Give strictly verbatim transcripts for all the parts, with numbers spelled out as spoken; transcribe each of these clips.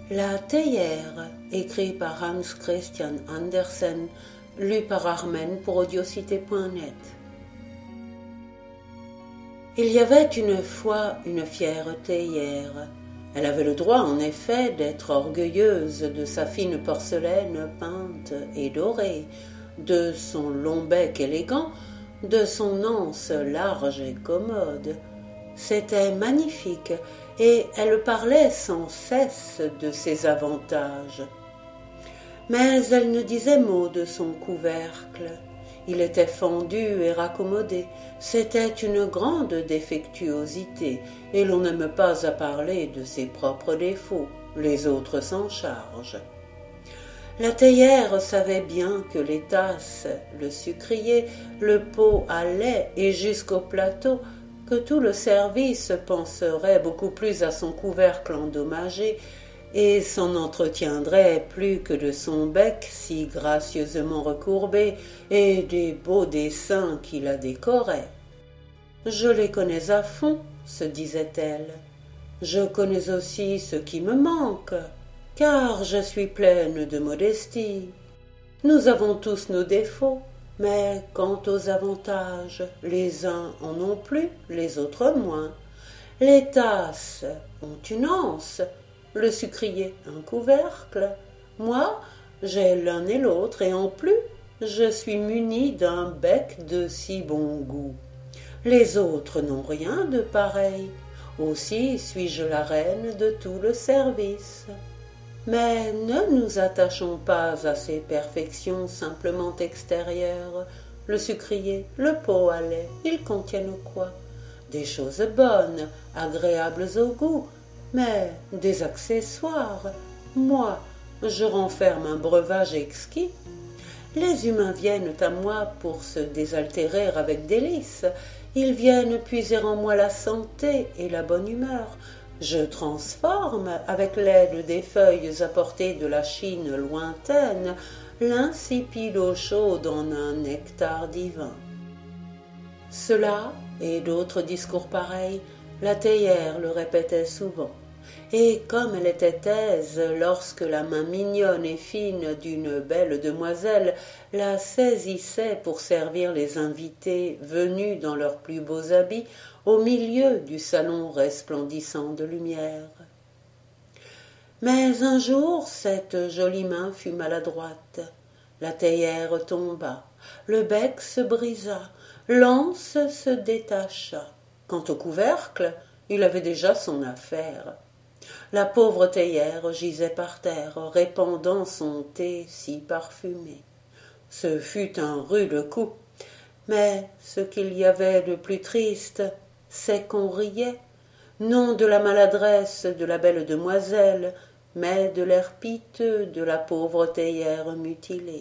La théière, écrit par Hans Christian Andersen, lu par Armen pour audiocité point net. Il y avait une fois une fière théière. Elle avait le droit, en effet, d'être orgueilleuse de sa fine porcelaine peinte et dorée, de son long bec élégant, de son anse large et commode. C'était magnifique, et elle parlait sans cesse de ses avantages. Mais elle ne disait mot de son couvercle. Il était fendu et raccommodé. C'était une grande défectuosité, et l'on n'aime pas à parler de ses propres défauts. Les autres s'en chargent. La théière savait bien que les tasses, le sucrier, le pot à lait et jusqu'au plateau, que tout le service penserait beaucoup plus à son couvercle endommagé et s'en entretiendrait plus que de son bec si gracieusement recourbé et des beaux dessins qui la décoraient. « Je les connais à fond, » se disait-elle. « Je connais aussi ce qui me manque, car je suis pleine de modestie. Nous avons tous nos défauts. Mais quant aux avantages, les uns en ont plus, les autres moins. Les tasses ont une anse, le sucrier un couvercle. Moi, j'ai l'un et l'autre, et en plus, je suis munie d'un bec de si bon goût. Les autres n'ont rien de pareil. Aussi suis-je la reine de tout le service. Mais ne nous attachons pas à ces perfections simplement extérieures. Le sucrier, le pot à lait, ils contiennent quoi? Des choses bonnes, agréables au goût, mais des accessoires. Moi, je renferme un breuvage exquis. Les humains viennent à moi pour se désaltérer avec délices. Ils viennent puiser en moi la santé et la bonne humeur. Je transforme, avec l'aide des feuilles apportées de la Chine lointaine, l'insipide eau chaude en un nectar divin. Cela et d'autres discours pareils, la théière le répétait souvent. Et comme elle était aise lorsque la main mignonne et fine d'une belle demoiselle la saisissait pour servir les invités venus dans leurs plus beaux habits au milieu du salon resplendissant de lumière. Mais un jour, cette jolie main fut maladroite. La théière tomba, le bec se brisa, l'anse se détacha. Quant au couvercle, il avait déjà son affaire. La pauvre théière gisait par terre, répandant son thé si parfumé. Ce fut un rude coup, mais ce qu'il y avait de plus triste, c'est qu'on riait, non de la maladresse de la belle demoiselle, mais de l'air piteux de la pauvre théière mutilée.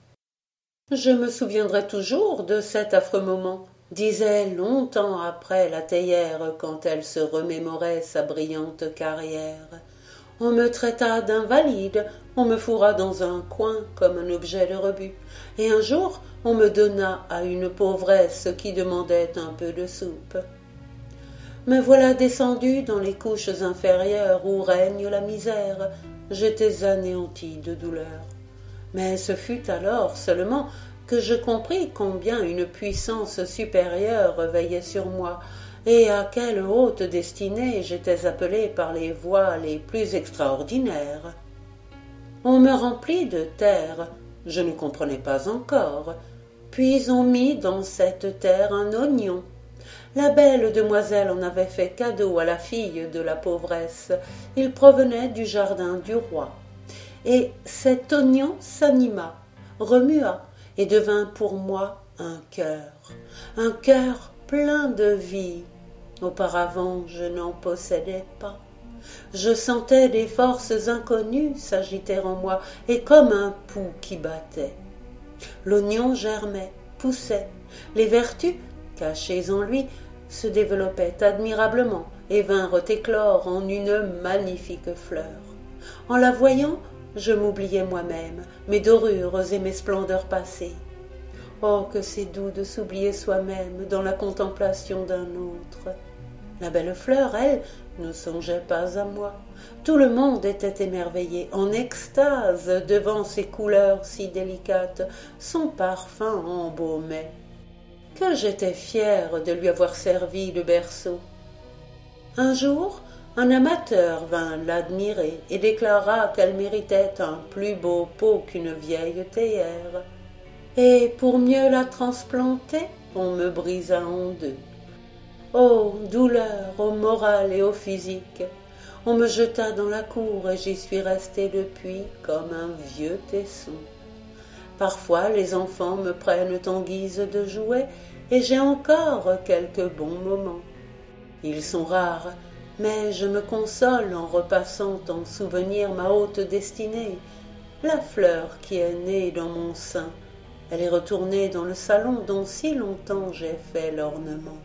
Je me souviendrai toujours de cet affreux moment, disait longtemps après la théière quand elle se remémorait sa brillante carrière. On me traita d'invalide, on me fourra dans un coin comme un objet de rebut, et un jour on me donna à une pauvresse qui demandait un peu de soupe. Me voilà descendue dans les couches inférieures où règne la misère. J'étais anéantie de douleur. Mais ce fut alors seulement que je compris combien une puissance supérieure veillait sur moi, et à quelle haute destinée j'étais appelée par les voies les plus extraordinaires. On me remplit de terre, je ne comprenais pas encore, puis on mit dans cette terre un oignon. La belle demoiselle en avait fait cadeau à la fille de la pauvresse. Il provenait du jardin du roi. Et cet oignon s'anima, remua, et devint pour moi un cœur, un cœur plein de vie. Auparavant, je n'en possédais pas. Je sentais des forces inconnues s'agiter en moi, et comme un pouls qui battait. L'oignon germait, poussait, les vertus, cachées en lui, se développaient admirablement et vinrent éclore en une magnifique fleur. En la voyant, je m'oubliais moi-même, mes dorures et mes splendeurs passées. Oh, que c'est doux de s'oublier soi-même dans la contemplation d'un autre. La belle fleur, elle, ne songeait pas à moi. Tout le monde était émerveillé, en extase devant ses couleurs si délicates, son parfum embaumait. Que j'étais fière de lui avoir servi le berceau. Un jour, un amateur vint l'admirer et déclara qu'elle méritait un plus beau pot qu'une vieille théière. Et pour mieux la transplanter, on me brisa en deux. Oh, douleur au moral et au physique! On me jeta dans la cour et j'y suis restée depuis comme un vieux tesson. Parfois les enfants me prennent en guise de jouet et j'ai encore quelques bons moments. Ils sont rares, mais je me console en repassant en souvenir ma haute destinée, la fleur qui est née dans mon sein. Elle est retournée dans le salon dont si longtemps j'ai fait l'ornement.